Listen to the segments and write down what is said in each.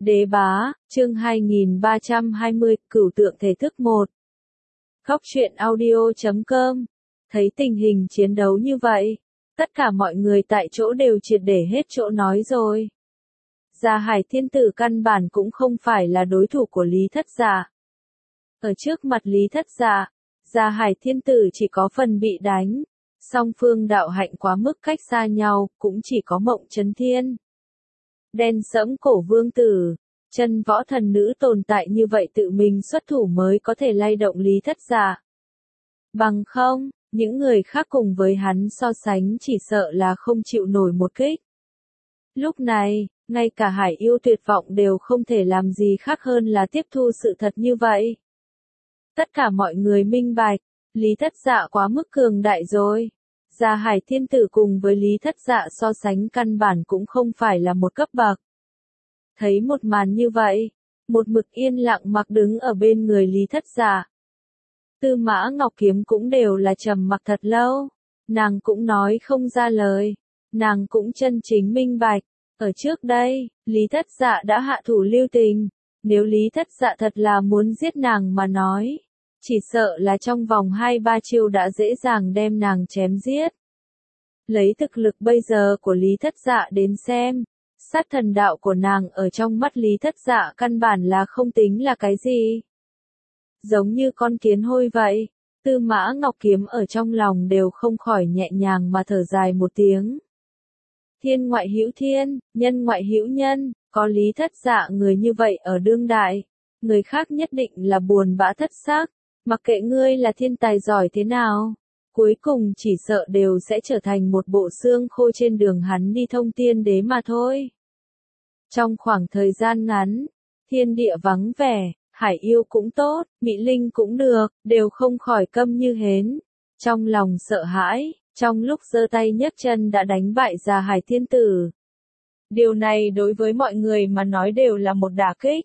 Đế bá, chương 2320, Cửu tượng thể thức 1. Góc truyện audio.com. Thấy tình hình chiến đấu như vậy, tất cả mọi người tại chỗ đều triệt để hết chỗ nói rồi. Gia Hải Thiên Tử căn bản cũng không phải là đối thủ của Lý Thất Dạ. Ở trước mặt Lý Thất Dạ, Gia Hải Thiên Tử chỉ có phần bị đánh, song phương đạo hạnh quá mức cách xa nhau, cũng chỉ có Mộng Chấn Thiên. Đen sẫm cổ vương tử, chân võ thần nữ tồn tại như vậy tự mình xuất thủ mới có thể lay động Lý Thất Dạ. Bằng không, những người khác cùng với hắn so sánh chỉ sợ là không chịu nổi một kích. Lúc này, ngay cả Hải Yêu tuyệt vọng đều không thể làm gì khác hơn là tiếp thu sự thật như vậy. Tất cả mọi người minh bạch, Lý Thất Dạ quá mức cường đại rồi. Gia Hải Thiên Tử cùng với Lý Thất Dạ so sánh căn bản cũng không phải là một cấp bậc. Thấy một màn như vậy, một mực yên lặng mặc đứng ở bên người Lý Thất Dạ. Tư Mã Ngọc Kiếm cũng đều là trầm mặc thật lâu, nàng cũng nói không ra lời, nàng cũng chân chính minh bạch. Ở trước đây, Lý Thất Dạ đã hạ thủ lưu tình, nếu Lý Thất Dạ thật là muốn giết nàng mà nói, chỉ sợ là trong vòng 2-3 chiêu đã dễ dàng đem nàng chém giết. Lấy thực lực bây giờ của Lý Thất Dạ đến xem, sát thần đạo của nàng ở trong mắt Lý Thất Dạ căn bản là không tính là cái gì. Giống như con kiến hôi vậy, Tư Mã Ngọc Kiếm ở trong lòng đều không khỏi nhẹ nhàng mà thở dài một tiếng. Thiên ngoại hữu thiên, nhân ngoại hữu nhân, có Lý Thất Dạ người như vậy ở đương đại, người khác nhất định là buồn bã thất xác, mặc kệ ngươi là thiên tài giỏi thế nào, cuối cùng chỉ sợ đều sẽ trở thành một bộ xương khô trên đường hắn đi thông tiên đế mà thôi. Trong khoảng thời gian ngắn, thiên địa vắng vẻ, Hải Yêu cũng tốt, Mỹ Linh cũng được, đều không khỏi câm như hến, trong lòng sợ hãi, trong lúc giơ tay nhấc chân đã đánh bại Gia Hải Thiên Tử. Điều này đối với mọi người mà nói đều là một đả kích.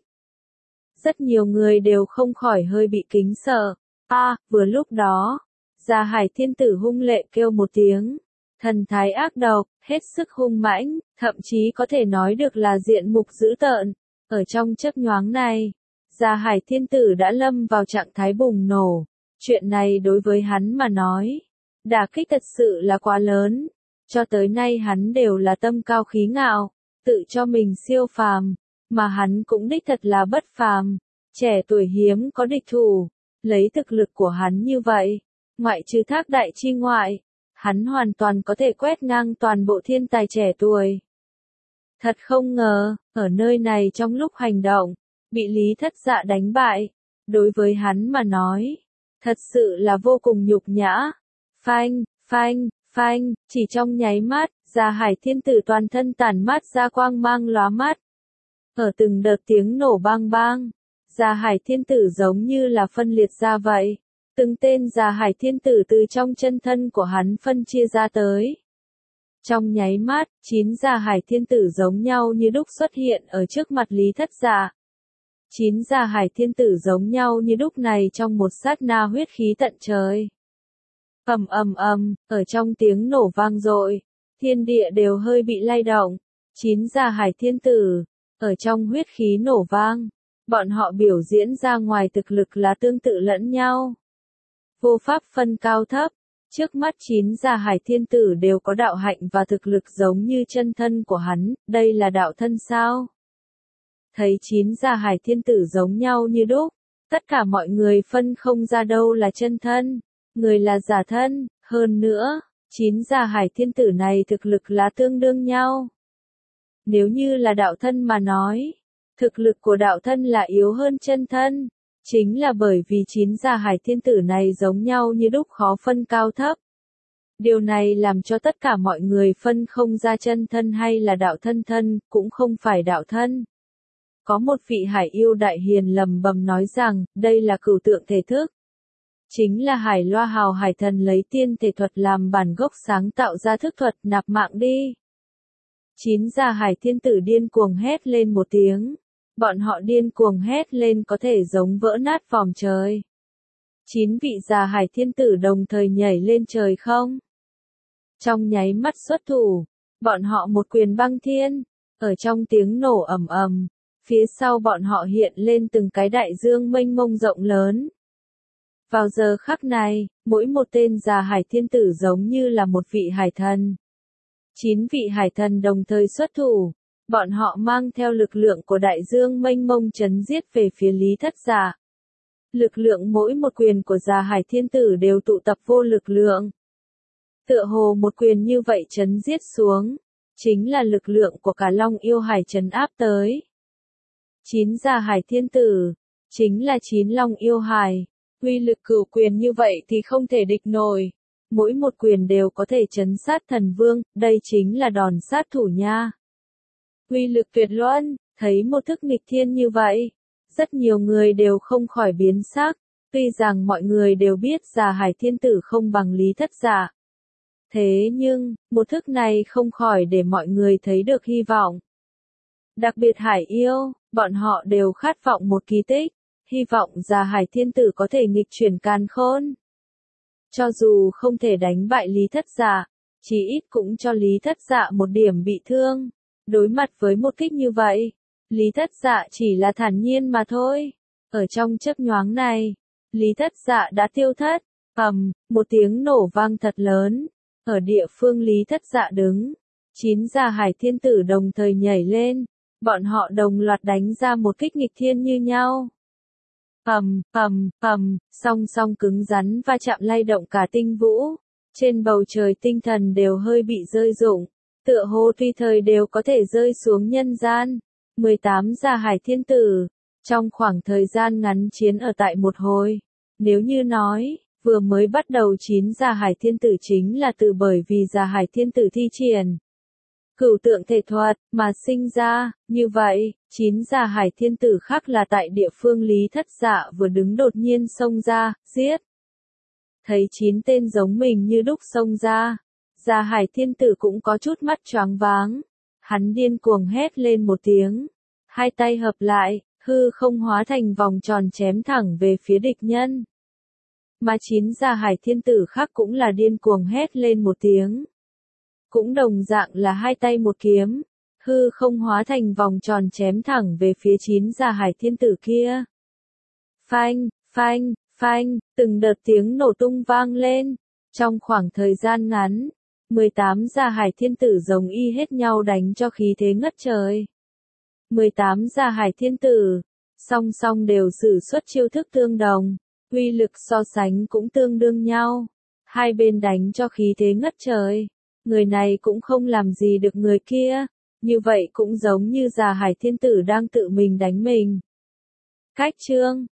Rất nhiều người đều không khỏi hơi bị kính sợ. Vừa lúc đó, Gia Hải Thiên Tử hung lệ kêu một tiếng, thần thái ác độc, hết sức hung mãnh, thậm chí có thể nói được là diện mục dữ tợn. Ở trong chớp nhoáng này, Gia Hải Thiên Tử đã lâm vào trạng thái bùng nổ. Chuyện này đối với hắn mà nói, đả kích thật sự là quá lớn. Cho tới nay hắn đều là tâm cao khí ngạo, tự cho mình siêu phàm, mà hắn cũng đích thật là bất phàm, trẻ tuổi hiếm có địch thủ. Lấy thực lực của hắn như vậy, ngoại trừ Thác Đại Chi ngoại, hắn hoàn toàn có thể quét ngang toàn bộ thiên tài trẻ tuổi. Thật không ngờ, ở nơi này trong lúc hành động, bị Lý Thất Dạ đánh bại, đối với hắn mà nói, thật sự là vô cùng nhục nhã. Phanh, phanh, phanh, chỉ trong nháy mắt, Gia Hải Thiên Tử toàn thân tản mát ra quang mang lóa mắt. Ở từng đợt tiếng nổ bang bang, Gia Hải Thiên Tử giống như là phân liệt ra vậy. Từng tên Gia Hải Thiên Tử từ trong chân thân của hắn phân chia ra tới. Trong nháy mắt, 9 Gia Hải Thiên Tử giống nhau như đúc xuất hiện ở trước mặt Lý Thất Dạ. 9 Gia Hải Thiên Tử giống nhau như đúc này trong một sát na huyết khí tận trời. Ầm ầm ầm, ở trong tiếng nổ vang dội, thiên địa đều hơi bị lay động. 9 Gia Hải Thiên Tử, ở trong huyết khí nổ vang, bọn họ biểu diễn ra ngoài thực lực là tương tự lẫn nhau. Vô pháp phân cao thấp, trước mắt 9 Gia Hải Thiên Tử đều có đạo hạnh và thực lực giống như chân thân của hắn, đây là đạo thân sao? Thấy 9 Gia Hải Thiên Tử giống nhau như đúc, tất cả mọi người phân không ra đâu là chân thân, người là giả thân, hơn nữa, 9 Gia Hải Thiên Tử này thực lực là tương đương nhau. Nếu như là đạo thân mà nói, thực lực của đạo thân là yếu hơn chân thân, chính là bởi vì 9 Gia Hải Thiên Tử này giống nhau như đúc khó phân cao thấp. Điều này làm cho tất cả mọi người phân không ra chân thân hay là đạo thân thân, cũng không phải đạo thân. Có một vị Hải Yêu đại hiền lầm bầm nói rằng, đây là cửu tượng thể thức. Chính là Hải Loa Hào Hải Thần lấy tiên thể thuật làm bản gốc sáng tạo ra thức thuật nạp mạng đi. 9 Gia Hải Thiên Tử điên cuồng hét lên một tiếng. Bọn họ điên cuồng hét lên có thể giống vỡ nát vòm trời. 9 vị Gia Hải Thiên Tử đồng thời nhảy lên trời không. Trong nháy mắt xuất thủ, bọn họ một quyền băng thiên, ở trong tiếng nổ ầm ầm, Phía sau bọn họ hiện lên từng cái đại dương mênh mông rộng lớn. Vào giờ khắc này, mỗi một tên già hải thiên tử giống như là một vị hải thần. 9 vị hải thần đồng thời xuất thủ, bọn họ mang theo lực lượng của đại dương mênh mông chấn giết về phía Lý Thất Dạ. Lực lượng mỗi một quyền của già hải thiên tử đều tụ tập vô lực lượng. Tựa hồ một quyền như vậy chấn giết xuống, chính là lực lượng của cả Long Yêu Hải trấn áp tới. 9 già hải thiên tử, chính là 9 Long Yêu Hải. Uy lực cửu quyền như vậy thì không thể địch nổi. Mỗi một quyền đều có thể chấn sát thần vương, đây chính là đòn sát thủ nha. Uy lực tuyệt luân, thấy một thức nghịch thiên như vậy, rất nhiều người đều không khỏi biến sắc. Tuy rằng mọi người đều biết già hải thiên tử không bằng Lý Thất Dạ. Thế nhưng, một thức này không khỏi để mọi người thấy được hy vọng. Đặc biệt hải yêu, bọn họ đều khát vọng một kỳ tích, hy vọng già hải thiên tử có thể nghịch chuyển càn khôn. Cho dù không thể đánh bại Lý Thất Dạ, chí ít cũng cho Lý Thất Dạ một điểm bị thương. Đối mặt với một kích như vậy, Lý Thất Dạ chỉ là thản nhiên mà thôi. Ở trong chớp nhoáng này, Lý Thất Dạ đã tiêu thất, một tiếng nổ vang thật lớn. Ở địa phương Lý Thất Dạ đứng, 9 già hải thiên tử đồng thời nhảy lên, bọn họ đồng loạt đánh ra một kích nghịch thiên như nhau. Song song cứng rắn va chạm lay động cả tinh vũ, trên bầu trời tinh thần đều hơi bị rơi rụng, tựa hồ tùy thời đều có thể rơi xuống nhân gian. 18 già hải thiên tử, trong khoảng thời gian ngắn chiến ở tại một hồi, nếu như nói, vừa mới bắt đầu 9 già hải thiên tử chính là từ bởi vì già hải thiên tử thi triển cửu tượng thể thuật mà sinh ra, như vậy, 9 già hải thiên tử khác là tại địa phương Lý Thất Dạ vừa đứng đột nhiên xông ra, giết. Thấy 9 tên giống mình như đúc xông ra, già hải thiên tử cũng có chút mắt choáng váng, hắn điên cuồng hét lên một tiếng, hai tay hợp lại, hư không hóa thành vòng tròn chém thẳng về phía địch nhân. Mà 9 già hải thiên tử khác cũng là điên cuồng hét lên một tiếng. Cũng đồng dạng là hai tay một kiếm, hư không hóa thành vòng tròn chém thẳng về phía 9 già hải thiên tử kia. Phanh, phanh, phanh, từng đợt tiếng nổ tung vang lên. Trong khoảng thời gian ngắn, 18 già hải thiên tử giống y hết nhau đánh cho khí thế ngất trời. 18 già hải thiên tử, song song đều sử xuất chiêu thức tương đồng, uy lực so sánh cũng tương đương nhau. Hai bên đánh cho khí thế ngất trời. Người này cũng không làm gì được người kia, như vậy cũng giống như già hải thiên tử đang tự mình đánh mình. Cách chương